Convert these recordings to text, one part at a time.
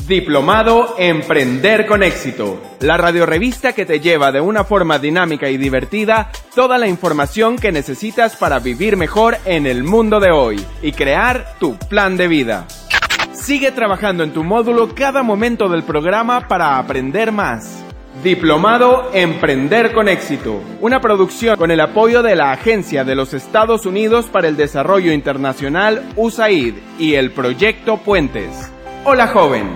Diplomado Emprender con Éxito, la radiorrevista que te lleva de una forma dinámica y divertida toda la información que necesitas para vivir mejor en el mundo de hoy y crear tu plan de vida. Sigue trabajando en tu módulo cada momento del programa para aprender más. Diplomado Emprender con Éxito, una producción con el apoyo de la Agencia de los Estados Unidos para el Desarrollo Internacional USAID y el Proyecto Puentes. Hola, joven.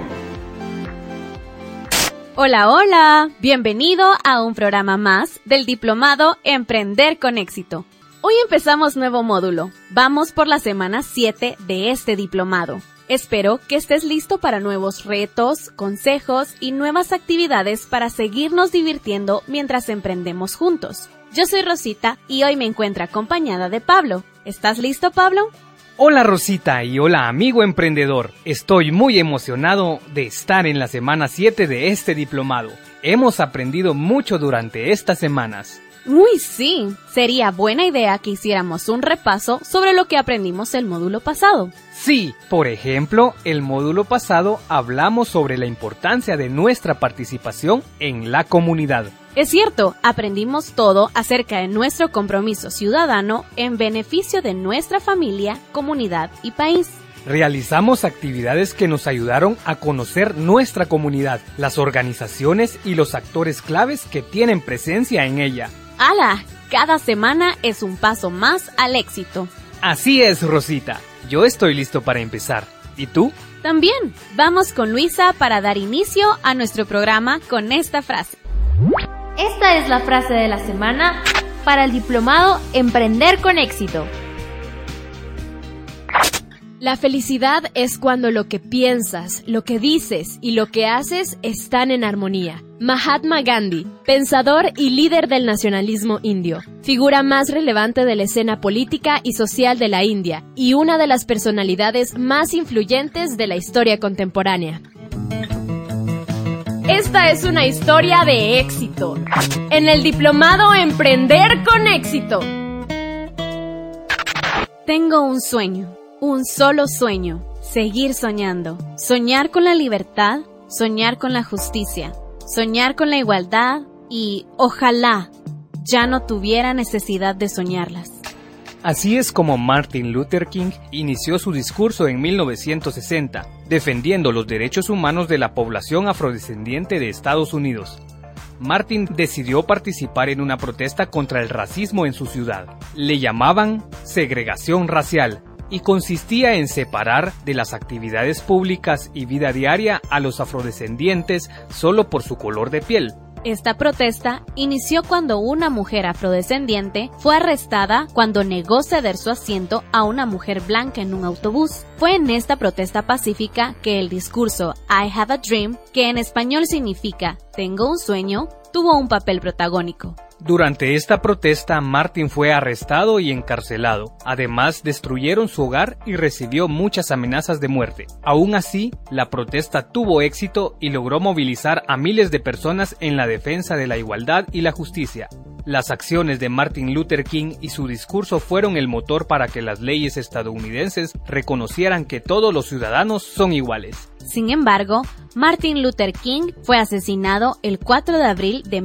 Hola, hola. Bienvenido a un programa más del Diplomado Emprender con Éxito. Hoy empezamos nuevo módulo. Vamos por la semana 7 de este diplomado. Espero que estés listo para nuevos retos, consejos y nuevas actividades para seguirnos divirtiendo mientras emprendemos juntos. Yo soy Rosita y hoy me encuentro acompañada de Pablo. ¿Estás listo, Pablo? Hola Rosita y hola amigo emprendedor. Estoy muy emocionado de estar en la semana 7 de este diplomado. Hemos aprendido mucho durante estas semanas. Uy, sí. Sería buena idea que hiciéramos un repaso sobre lo que aprendimos el módulo pasado. Sí, por ejemplo, el módulo pasado hablamos sobre la importancia de nuestra participación en la comunidad. Es cierto, aprendimos todo acerca de nuestro compromiso ciudadano en beneficio de nuestra familia, comunidad y país. Realizamos actividades que nos ayudaron a conocer nuestra comunidad, las organizaciones y los actores claves que tienen presencia en ella. ¡Hala! Cada semana es un paso más al éxito. Así es, Rosita. Yo estoy listo para empezar. ¿Y tú? También. Vamos con Luisa para dar inicio a nuestro programa con esta frase. Esta es la frase de la semana para el Diplomado Emprender con Éxito. La felicidad es cuando lo que piensas, lo que dices y lo que haces están en armonía. Mahatma Gandhi, pensador y líder del nacionalismo indio, figura más relevante de la escena política y social de la India y una de las personalidades más influyentes de la historia contemporánea. Esta es una historia de éxito en el Diplomado Emprender con Éxito. Tengo un sueño. Un solo sueño, seguir soñando, soñar con la libertad, soñar con la justicia, soñar con la igualdad y, ojalá, ya no tuviera necesidad de soñarlas. Así es como Martin Luther King inició su discurso en 1960, defendiendo los derechos humanos de la población afrodescendiente de Estados Unidos. Martin decidió participar en una protesta contra el racismo en su ciudad. Le llamaban segregación racial, y consistía en separar de las actividades públicas y vida diaria a los afrodescendientes solo por su color de piel. Esta protesta inició cuando una mujer afrodescendiente fue arrestada cuando negó ceder su asiento a una mujer blanca en un autobús. Fue en esta protesta pacífica que el discurso I have a dream, que en español significa tengo un sueño, tuvo un papel protagónico. Durante esta protesta, Martin fue arrestado y encarcelado. Además, destruyeron su hogar y recibió muchas amenazas de muerte. Aún así, la protesta tuvo éxito y logró movilizar a miles de personas en la defensa de la igualdad y la justicia. Las acciones de Martin Luther King y su discurso fueron el motor para que las leyes estadounidenses reconocieran que todos los ciudadanos son iguales. Sin embargo, Martin Luther King fue asesinado el 4 de abril de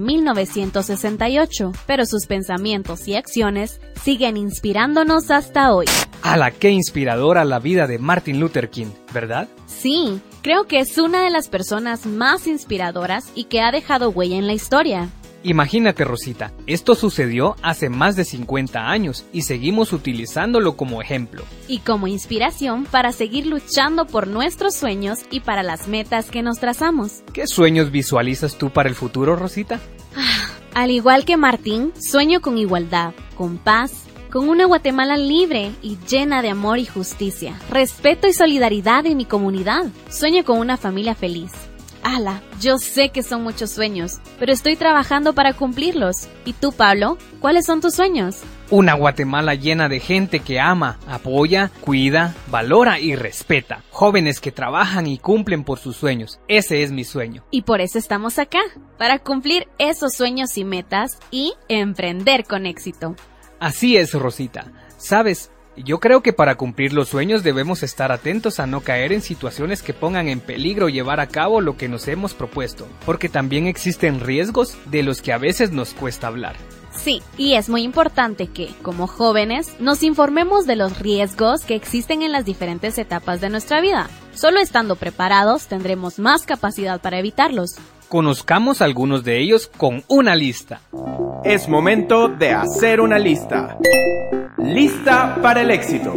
1968, pero sus pensamientos y acciones siguen inspirándonos hasta hoy. ¡Hala, qué inspiradora la vida de Martin Luther King!, ¿verdad? Sí, creo que es una de las personas más inspiradoras y que ha dejado huella en la historia. Imagínate, Rosita, esto sucedió hace más de 50 años y seguimos utilizándolo como ejemplo. Y como inspiración para seguir luchando por nuestros sueños y para las metas que nos trazamos. ¿Qué sueños visualizas tú para el futuro, Rosita? Al igual que Martín, sueño con igualdad, con paz, con una Guatemala libre y llena de amor y justicia, respeto y solidaridad en mi comunidad. Sueño con una familia feliz. ¡Hala! Yo sé que son muchos sueños, pero estoy trabajando para cumplirlos. ¿Y tú, Pablo? ¿Cuáles son tus sueños? Una Guatemala llena de gente que ama, apoya, cuida, valora y respeta. Jóvenes que trabajan y cumplen por sus sueños. Ese es mi sueño. Y por eso estamos acá, para cumplir esos sueños y metas y emprender con éxito. Así es, Rosita. ¿Sabes? Yo creo que para cumplir los sueños debemos estar atentos a no caer en situaciones que pongan en peligro llevar a cabo lo que nos hemos propuesto, porque también existen riesgos de los que a veces nos cuesta hablar. Sí, y es muy importante que, como jóvenes, nos informemos de los riesgos que existen en las diferentes etapas de nuestra vida. Solo estando preparados tendremos más capacidad para evitarlos. Conozcamos algunos de ellos con una lista. Es momento de hacer una lista. Lista para el éxito.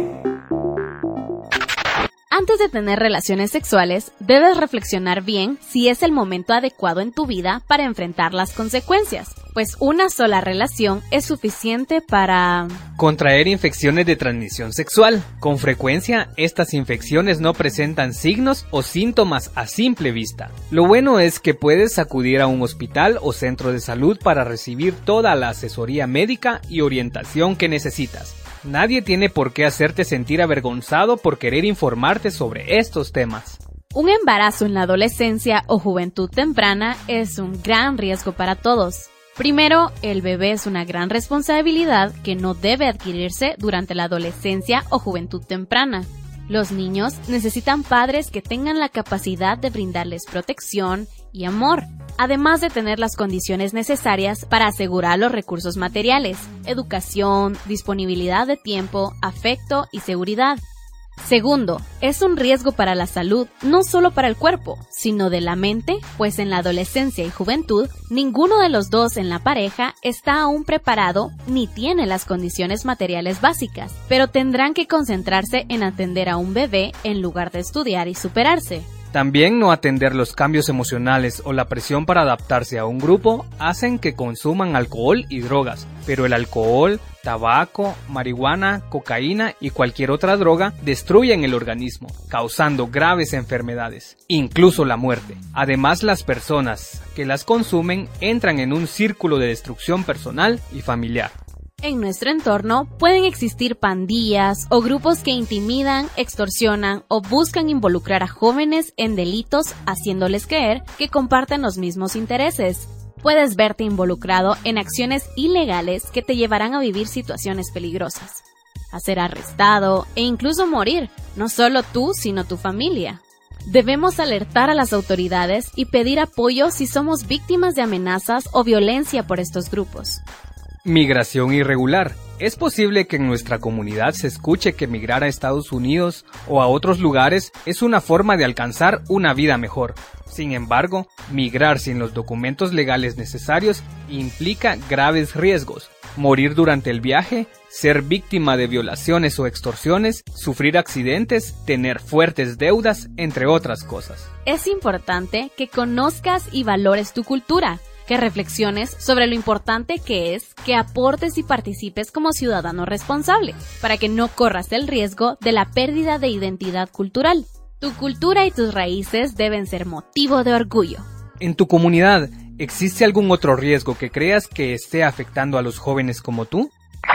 Antes de tener relaciones sexuales, debes reflexionar bien si es el momento adecuado en tu vida para enfrentar las consecuencias, pues una sola relación es suficiente para contraer infecciones de transmisión sexual. Con frecuencia, estas infecciones no presentan signos o síntomas a simple vista. Lo bueno es que puedes acudir a un hospital o centro de salud para recibir toda la asesoría médica y orientación que necesitas. Nadie tiene por qué hacerte sentir avergonzado por querer informarte sobre estos temas. Un embarazo en la adolescencia o juventud temprana es un gran riesgo para todos. Primero, el bebé es una gran responsabilidad que no debe adquirirse durante la adolescencia o juventud temprana. Los niños necesitan padres que tengan la capacidad de brindarles protección y amor, además de tener las condiciones necesarias para asegurar los recursos materiales, educación, disponibilidad de tiempo, afecto y seguridad. Segundo, es un riesgo para la salud, no solo para el cuerpo, sino de la mente, pues en la adolescencia y juventud, ninguno de los dos en la pareja está aún preparado ni tiene las condiciones materiales básicas, pero tendrán que concentrarse en atender a un bebé en lugar de estudiar y superarse. También no atender los cambios emocionales o la presión para adaptarse a un grupo hacen que consuman alcohol y drogas, pero el alcohol, tabaco, marihuana, cocaína y cualquier otra droga destruyen el organismo, causando graves enfermedades, incluso la muerte. Además, las personas que las consumen entran en un círculo de destrucción personal y familiar. En nuestro entorno pueden existir pandillas o grupos que intimidan, extorsionan o buscan involucrar a jóvenes en delitos haciéndoles creer que comparten los mismos intereses. Puedes verte involucrado en acciones ilegales que te llevarán a vivir situaciones peligrosas, a ser arrestado e incluso morir, no solo tú sino tu familia. Debemos alertar a las autoridades y pedir apoyo si somos víctimas de amenazas o violencia por estos grupos. Migración irregular. Es posible que en nuestra comunidad se escuche que migrar a Estados Unidos o a otros lugares es una forma de alcanzar una vida mejor. Sin embargo, migrar sin los documentos legales necesarios implica graves riesgos. Morir durante el viaje, ser víctima de violaciones o extorsiones, sufrir accidentes, tener fuertes deudas, entre otras cosas. Es importante que conozcas y valores tu cultura, que reflexiones sobre lo importante que es que aportes y participes como ciudadano responsable, para que no corras el riesgo de la pérdida de identidad cultural. Tu cultura y tus raíces deben ser motivo de orgullo. En tu comunidad, ¿existe algún otro riesgo que creas que esté afectando a los jóvenes como tú?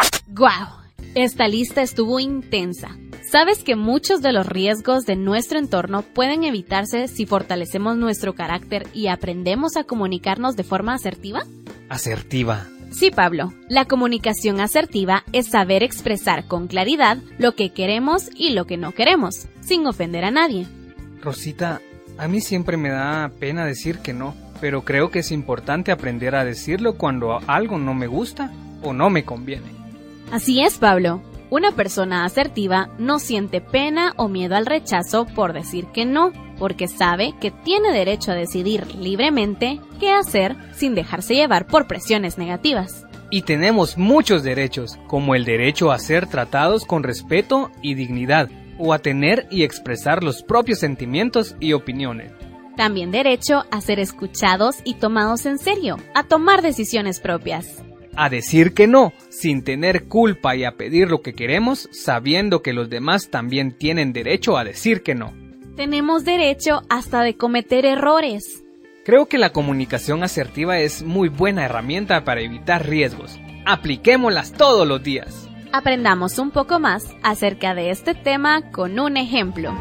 ¡Guau! Esta lista estuvo intensa. ¿Sabes que muchos de los riesgos de nuestro entorno pueden evitarse si fortalecemos nuestro carácter y aprendemos a comunicarnos de forma asertiva? Asertiva. Sí, Pablo. La comunicación asertiva es saber expresar con claridad lo que queremos y lo que no queremos, sin ofender a nadie. Rosita, a mí siempre me da pena decir que no, pero creo que es importante aprender a decirlo cuando algo no me gusta o no me conviene. Así es, Pablo. Una persona asertiva no siente pena o miedo al rechazo por decir que no, porque sabe que tiene derecho a decidir libremente qué hacer sin dejarse llevar por presiones negativas. Y tenemos muchos derechos, como el derecho a ser tratados con respeto y dignidad, o a tener y expresar los propios sentimientos y opiniones. También derecho a ser escuchados y tomados en serio, a tomar decisiones propias. A decir que no, sin tener culpa y a pedir lo que queremos, sabiendo que los demás también tienen derecho a decir que no. Tenemos derecho hasta de cometer errores. Creo que la comunicación asertiva es muy buena herramienta para evitar riesgos. Apliquémoslas todos los días. Aprendamos un poco más acerca de este tema con un ejemplo.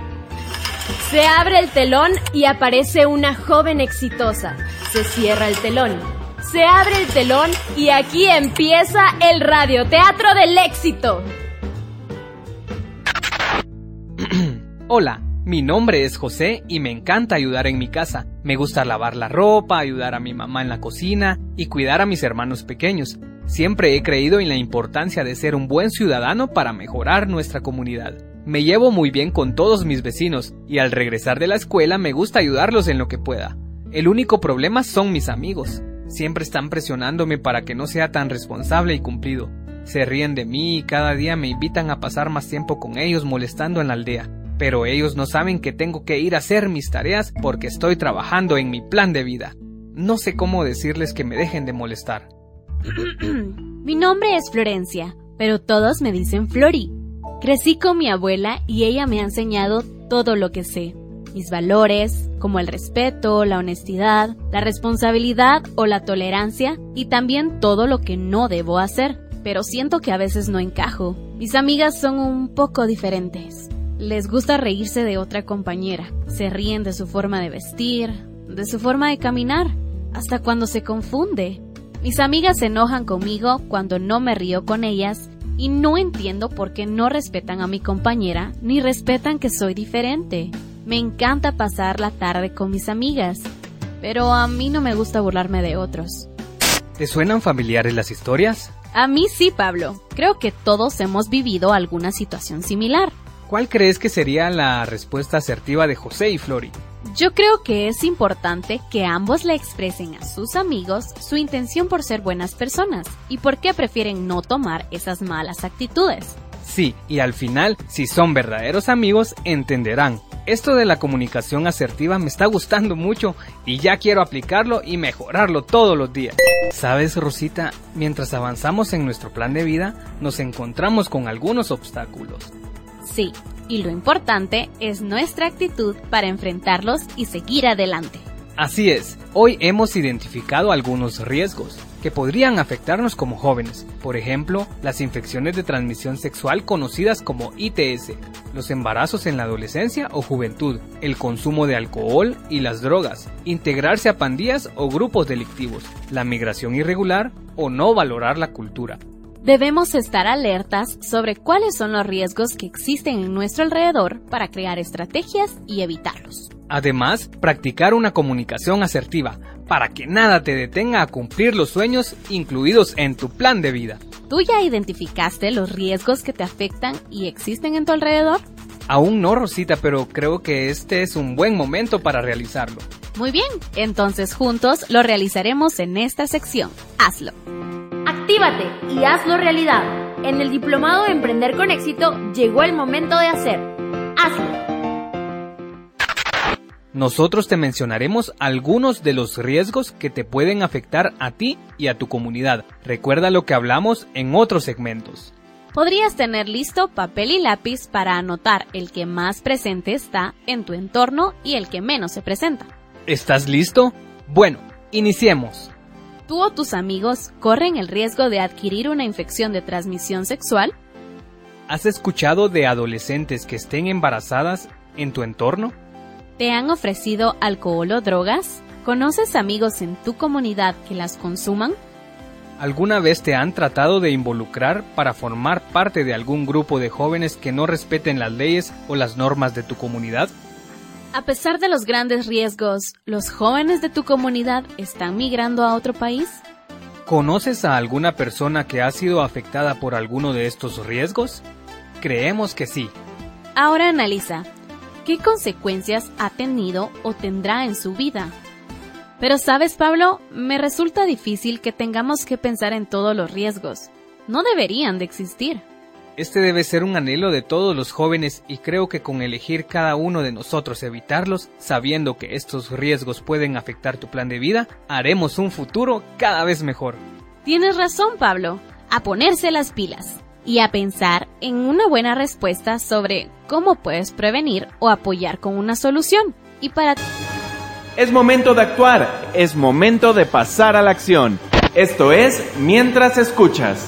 Se abre el telón y aparece una joven exitosa. Se cierra el telón. Se abre el telón y aquí empieza el radioteatro del éxito. Hola, mi nombre es José y me encanta ayudar en mi casa. Me gusta lavar la ropa, ayudar a mi mamá en la cocina y cuidar a mis hermanos pequeños. Siempre he creído en la importancia de ser un buen ciudadano para mejorar nuestra comunidad. Me llevo muy bien con todos mis vecinos y al regresar de la escuela me gusta ayudarlos en lo que pueda. El único problema son mis amigos. Siempre están presionándome para que no sea tan responsable y cumplido. Se ríen de mí y cada día me invitan a pasar más tiempo con ellos molestando en la aldea. Pero ellos no saben que tengo que ir a hacer mis tareas porque estoy trabajando en mi plan de vida. No sé cómo decirles que me dejen de molestar. Mi nombre es Florencia, pero todos me dicen Flori. Crecí con mi abuela y ella me ha enseñado todo lo que sé. Mis valores, como el respeto, la honestidad, la responsabilidad o la tolerancia, y también todo lo que no debo hacer. Pero siento que a veces no encajo. Mis amigas son un poco diferentes. Les gusta reírse de otra compañera. Se ríen de su forma de vestir, de su forma de caminar, hasta cuando se confunde. Mis amigas se enojan conmigo cuando no me río con ellas y no entiendo por qué no respetan a mi compañera ni respetan que soy diferente. Me encanta pasar la tarde con mis amigas, pero a mí no me gusta burlarme de otros. ¿Te suenan familiares las historias? A mí sí, Pablo. Creo que todos hemos vivido alguna situación similar. ¿Cuál crees que sería la respuesta asertiva de José y Flori? Yo creo que es importante que ambos le expresen a sus amigos su intención por ser buenas personas y por qué prefieren no tomar esas malas actitudes. Sí, y al final, si son verdaderos amigos, entenderán. Esto de la comunicación asertiva me está gustando mucho y ya quiero aplicarlo y mejorarlo todos los días. ¿Sabes, Rosita? Mientras avanzamos en nuestro plan de vida, nos encontramos con algunos obstáculos. Sí, y lo importante es nuestra actitud para enfrentarlos y seguir adelante. Así es, hoy hemos identificado algunos riesgos que podrían afectarnos como jóvenes. Por ejemplo, las infecciones de transmisión sexual conocidas como ITS, los embarazos en la adolescencia o juventud, el consumo de alcohol y las drogas, integrarse a pandillas o grupos delictivos, la migración irregular o no valorar la cultura. Debemos estar alertas sobre cuáles son los riesgos que existen en nuestro alrededor para crear estrategias y evitarlos. Además, practicar una comunicación asertiva para que nada te detenga a cumplir los sueños incluidos en tu plan de vida. ¿Tú ya identificaste los riesgos que te afectan y existen en tu alrededor? Aún no, Rosita, pero creo que este es un buen momento para realizarlo. Muy bien, entonces juntos lo realizaremos en esta sección. Hazlo. Actívate y hazlo realidad. En el Diplomado de Emprender con Éxito llegó el momento de hacer. Hazlo. Nosotros te mencionaremos algunos de los riesgos que te pueden afectar a ti y a tu comunidad. Recuerda lo que hablamos en otros segmentos. Podrías tener listo papel y lápiz para anotar el que más presente está en tu entorno y el que menos se presenta. ¿Estás listo? Bueno, iniciemos. ¿Tú o tus amigos corren el riesgo de adquirir una infección de transmisión sexual? ¿Has escuchado de adolescentes que estén embarazadas en tu entorno? ¿Te han ofrecido alcohol o drogas? ¿Conoces amigos en tu comunidad que las consuman? ¿Alguna vez te han tratado de involucrar para formar parte de algún grupo de jóvenes que no respeten las leyes o las normas de tu comunidad? A pesar de los grandes riesgos, ¿los jóvenes de tu comunidad están migrando a otro país? ¿Conoces a alguna persona que ha sido afectada por alguno de estos riesgos? Creemos que sí. Ahora analiza, ¿qué consecuencias ha tenido o tendrá en su vida? Pero ¿sabes, Pablo? Me resulta difícil que tengamos que pensar en todos los riesgos. No deberían de existir. Este debe ser un anhelo de todos los jóvenes y creo que con elegir cada uno de nosotros evitarlos, sabiendo que estos riesgos pueden afectar tu plan de vida, haremos un futuro cada vez mejor. Tienes razón, Pablo. A ponerse las pilas y a pensar en una buena respuesta sobre cómo puedes prevenir o apoyar con una solución. Y para Es momento de actuar, es momento de pasar a la acción. Esto es Mientras Escuchas.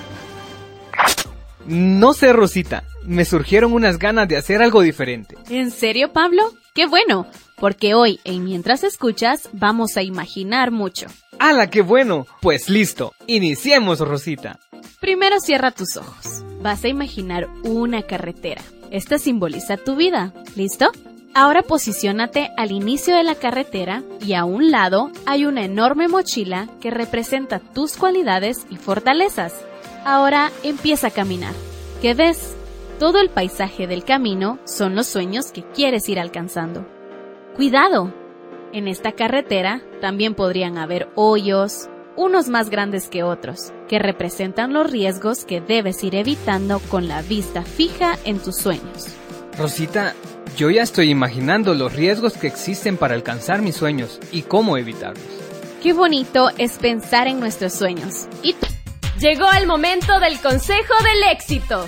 No sé, Rosita, me surgieron unas ganas de hacer algo diferente. ¿En serio, Pablo? ¡Qué bueno! Porque hoy, en Mientras Escuchas, vamos a imaginar mucho. ¡Hala, qué bueno! Pues listo, iniciemos, Rosita. Primero cierra tus ojos. Vas a imaginar una carretera. Esta simboliza tu vida. ¿Listo? Ahora posiciónate al inicio de la carretera y a un lado hay una enorme mochila que representa tus cualidades y fortalezas. Ahora empieza a caminar. ¿Qué ves? Todo el paisaje del camino son los sueños que quieres ir alcanzando. ¡Cuidado! En esta carretera también podrían haber hoyos, unos más grandes que otros, que representan los riesgos que debes ir evitando con la vista fija en tus sueños. Rosita, yo ya estoy imaginando los riesgos que existen para alcanzar mis sueños y cómo evitarlos. Qué bonito es pensar en nuestros sueños. ¿Y tú? Llegó el momento del consejo del éxito.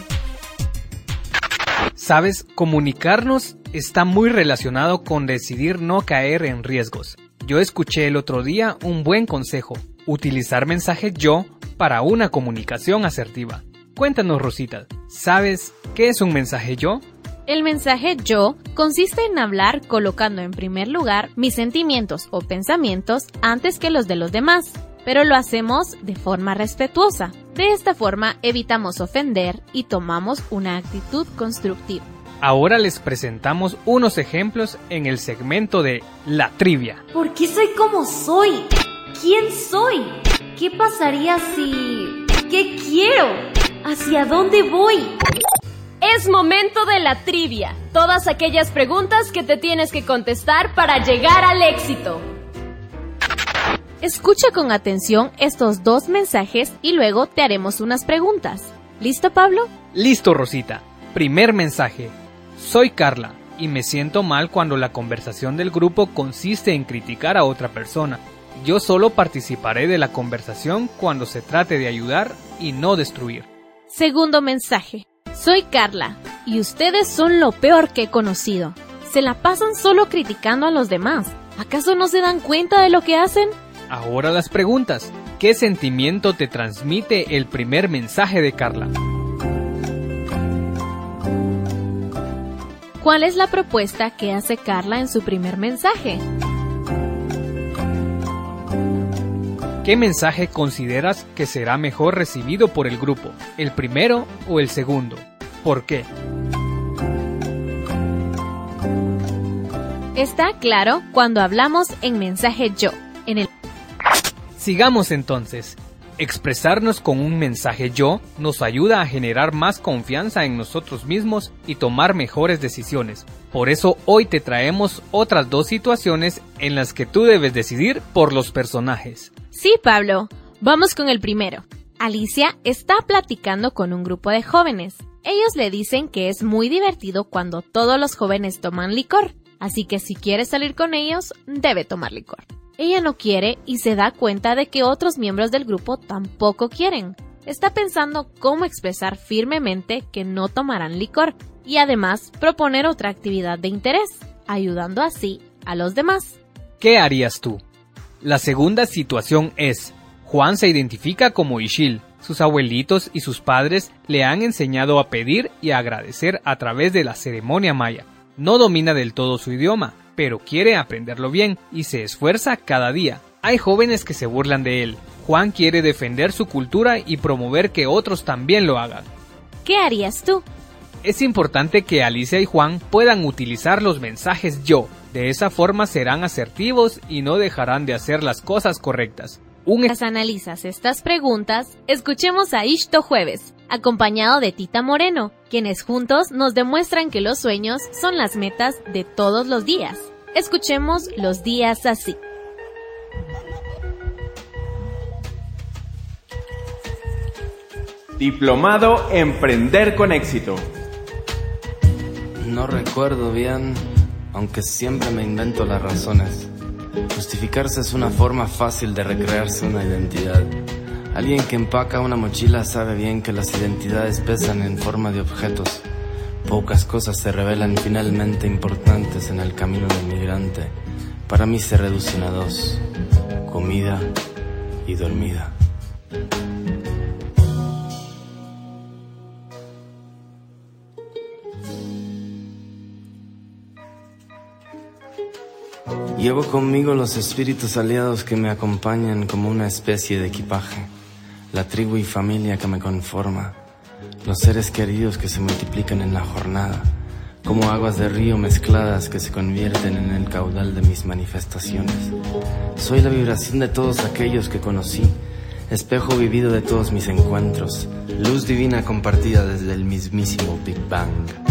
Sabes, comunicarnos está muy relacionado con decidir no caer en riesgos. Yo escuché el otro día un buen consejo: utilizar mensaje yo para una comunicación asertiva. Cuéntanos, Rosita, ¿sabes qué es un mensaje yo? El mensaje yo consiste en hablar colocando en primer lugar mis sentimientos o pensamientos antes que los de los demás, pero lo hacemos de forma respetuosa. De esta forma evitamos ofender y tomamos una actitud constructiva. Ahora les presentamos unos ejemplos en el segmento de La Trivia. ¿Por qué soy como soy? ¿Quién soy? ¿Qué pasaría si...? ¿Qué quiero? ¿Hacia dónde voy? Es momento de la trivia. Todas aquellas preguntas que te tienes que contestar para llegar al éxito. Escucha con atención estos 2 mensajes y luego te haremos unas preguntas. ¿Listo, Pablo? Listo, Rosita. Primer mensaje. Soy Carla y me siento mal cuando la conversación del grupo consiste en criticar a otra persona. Yo solo participaré de la conversación cuando se trate de ayudar y no destruir. Segundo mensaje. Soy Carla y ustedes son lo peor que he conocido. Se la pasan solo criticando a los demás. ¿Acaso no se dan cuenta de lo que hacen? Ahora las preguntas. ¿Qué sentimiento te transmite el primer mensaje de Carla? ¿Cuál es la propuesta que hace Carla en su primer mensaje? ¿Qué mensaje consideras que será mejor recibido por el grupo? ¿El primero o el segundo? ¿Por qué? Está claro cuando hablamos en mensaje yo. Sigamos entonces. Expresarnos con un mensaje yo nos ayuda a generar más confianza en nosotros mismos y tomar mejores decisiones. Por eso hoy te traemos otras 2 situaciones en las que tú debes decidir por los personajes. Sí, Pablo. Vamos con el primero. Alicia está platicando con un grupo de jóvenes. Ellos le dicen que es muy divertido cuando todos los jóvenes toman licor, así que si quiere salir con ellos, debe tomar licor. Ella no quiere y se da cuenta de que otros miembros del grupo tampoco quieren. Está pensando cómo expresar firmemente que no tomarán licor y además proponer otra actividad de interés, ayudando así a los demás. ¿Qué harías tú? La segunda situación es: Juan se identifica como Ixil. Sus abuelitos y sus padres le han enseñado a pedir y a agradecer a través de la ceremonia maya. No domina del todo su idioma, pero quiere aprenderlo bien y se esfuerza cada día. Hay jóvenes que se burlan de él. Juan quiere defender su cultura y promover que otros también lo hagan. ¿Qué harías tú? Es importante que Alicia y Juan puedan utilizar los mensajes yo. De esa forma serán asertivos y no dejarán de hacer las cosas correctas. Mientras analizas estas preguntas, escuchemos a Ixto Jueves, acompañado de Tita Moreno, quienes juntos nos demuestran que los sueños son las metas de todos los días. Escuchemos Los días así. Diplomado Emprender con Éxito. No recuerdo bien, aunque siempre me invento las razones. Justificarse es una forma fácil de recrearse una identidad. Alguien que empaca una mochila sabe bien que las identidades pesan en forma de objetos. Pocas cosas se revelan finalmente importantes en el camino del migrante. Para mí se reducen a 2: comida y dormida. Llevo conmigo los espíritus aliados que me acompañan como una especie de equipaje, la tribu y familia que me conforma. los seres queridos que se multiplican en la jornada, como aguas de río mezcladas que se convierten en el caudal de mis manifestaciones. Soy la vibración de todos aquellos que conocí, espejo vivido de todos mis encuentros, luz divina compartida desde el mismísimo Big Bang.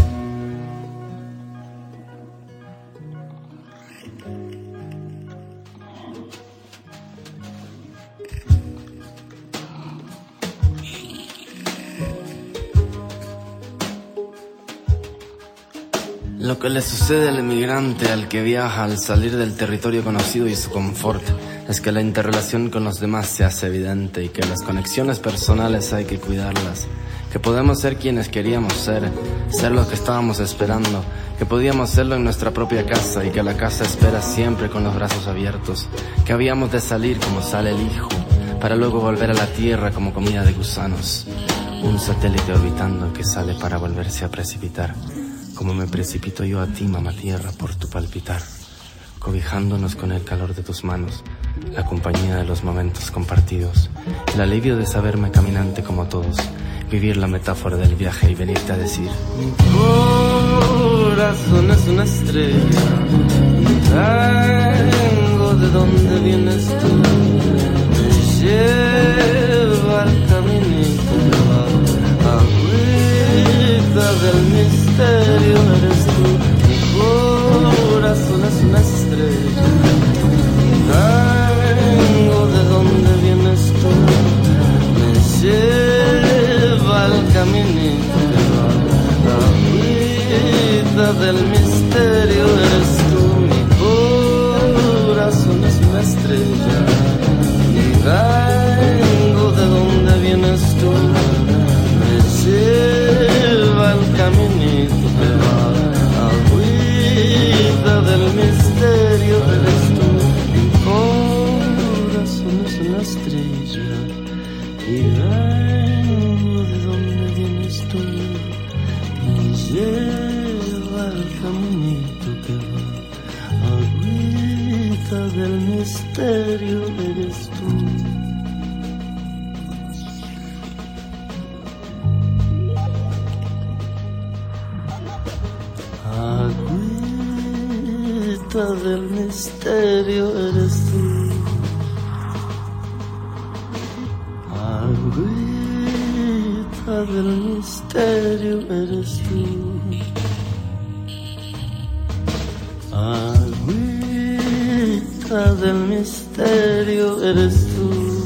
Lo que le sucede al emigrante, al que viaja al salir del territorio conocido y su confort, es que la interrelación con los demás se hace evidente y que las conexiones personales hay que cuidarlas, que podemos ser quienes queríamos ser lo que estábamos esperando, que podíamos serlo en nuestra propia casa y que la casa espera siempre con los brazos abiertos, que habíamos de salir como sale el hijo, para luego volver a la tierra como comida de gusanos, un satélite orbitando que sale para volverse a precipitar. Como me precipito yo a ti, mamá tierra, por tu palpitar, cobijándonos con el calor de tus manos, la compañía de los momentos compartidos, el alivio de saberme caminante como todos, vivir la metáfora del viaje y venirte a decir: mi corazón es una estrella, tengo de dónde vienes tú, me lleva al caminito, agüita del misterio eres tú, mi corazón es una estrella, vengo de donde vienes tú, me lleva al caminito, agüita del misterio eres tú, mi corazón es una estrella, vengo de donde vienes tú, me lleva al caminito, agüita del misterio eres tú, mi corazón es una estrella y vengo de donde vienes tú, me lleva al caminito que va, agüita del misterio eres tú. Agüita del misterio eres tú, agüita del misterio eres tú, agüita del misterio eres tú,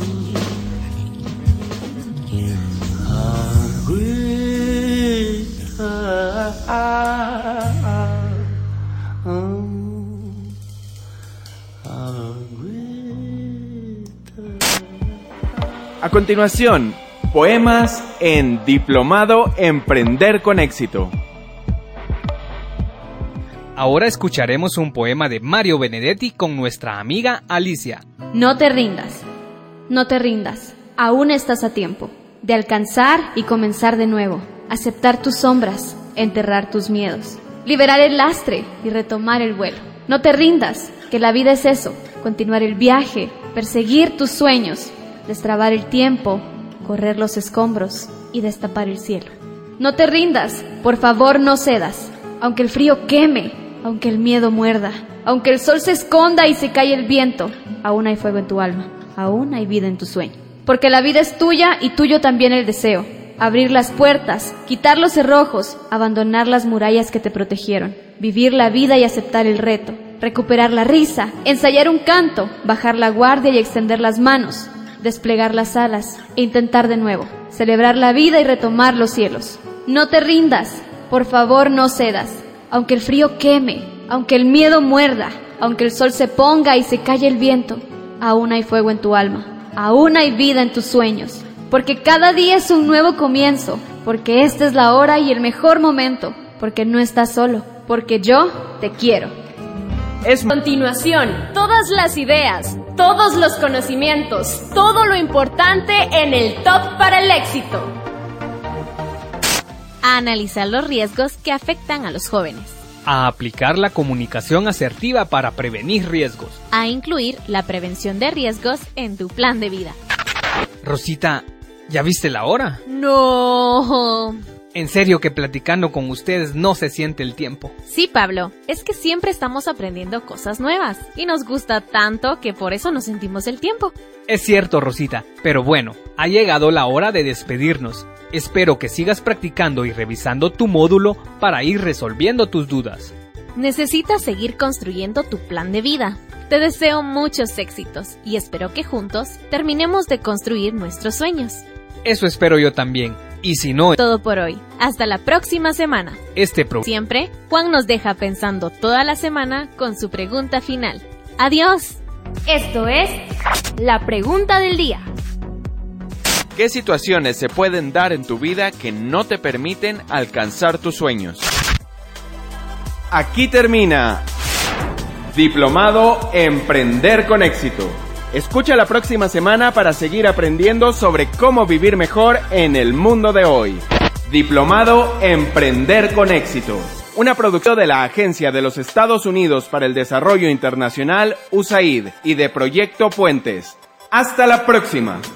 A continuación, poemas en Diplomado Emprender con Éxito. Ahora escucharemos un poema de Mario Benedetti con nuestra amiga Alicia. No te rindas, no te rindas, aún estás a tiempo de alcanzar y comenzar de nuevo, aceptar tus sombras, enterrar tus miedos, liberar el lastre y retomar el vuelo. No te rindas, que la vida es eso, continuar el viaje, perseguir tus sueños, destrabar el tiempo, correr los escombros y destapar el cielo. No te rindas, por favor no cedas, aunque el frío queme, aunque el miedo muerda, aunque el sol se esconda y se cae el viento, aún hay fuego en tu alma, aún hay vida en tu sueño. Porque la vida es tuya y tuyo también el deseo. Abrir las puertas, quitar los cerrojos, abandonar las murallas que te protegieron, vivir la vida y aceptar el reto, recuperar la risa, ensayar un canto, bajar la guardia y extender las manos, desplegar las alas e intentar de nuevo, celebrar la vida y retomar los cielos. No te rindas, por favor no cedas, aunque el frío queme, aunque el miedo muerda, aunque el sol se ponga y se calle el viento, aún hay fuego en tu alma, aún hay vida en tus sueños, porque cada día es un nuevo comienzo, porque esta es la hora y el mejor momento, porque no estás solo, porque yo te quiero. A continuación, todas las ideas, todos los conocimientos, todo lo importante en el Top para el Éxito. A analizar los riesgos que afectan a los jóvenes. A aplicar la comunicación asertiva para prevenir riesgos. A incluir la prevención de riesgos en tu plan de vida. Rosita, ¿Ya viste la hora? No. En serio que platicando con ustedes no se siente el tiempo. Sí, Pablo, es que siempre estamos aprendiendo cosas nuevas y nos gusta tanto que por eso no sentimos el tiempo. Es cierto, Rosita, pero bueno, ha llegado la hora de despedirnos. Espero que sigas practicando y revisando tu módulo para ir resolviendo tus dudas. Necesitas seguir construyendo tu plan de vida. Te deseo muchos éxitos y espero que juntos terminemos de construir nuestros sueños. Eso espero yo también. Y si no, todo por hoy. Hasta la próxima semana. Siempre, Juan nos deja pensando toda la semana con su pregunta final. ¡Adiós! Esto es la pregunta del día. ¿Qué situaciones se pueden dar en tu vida que no te permiten alcanzar tus sueños? Aquí termina Diplomado Emprender con Éxito. Escucha la próxima semana para seguir aprendiendo sobre cómo vivir mejor en el mundo de hoy. Diplomado Emprender con Éxito. Una producción de la Agencia de los Estados Unidos para el Desarrollo Internacional, USAID, y de Proyecto Puentes. ¡Hasta la próxima!